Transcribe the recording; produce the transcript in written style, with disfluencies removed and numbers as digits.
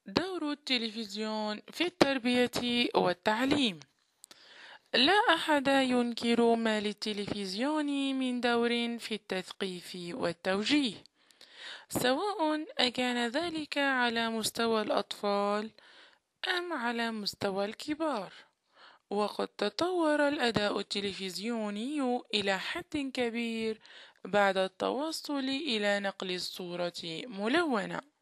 دور التلفزيون في التربية والتعليم. لا أحد ينكر ما للتلفزيون من دور في التثقيف والتوجيه، سواء أكان ذلك على مستوى الأطفال أم على مستوى الكبار. وقد تطور الأداء التلفزيوني إلى حد كبير بعد التوصل إلى نقل الصورة ملونة،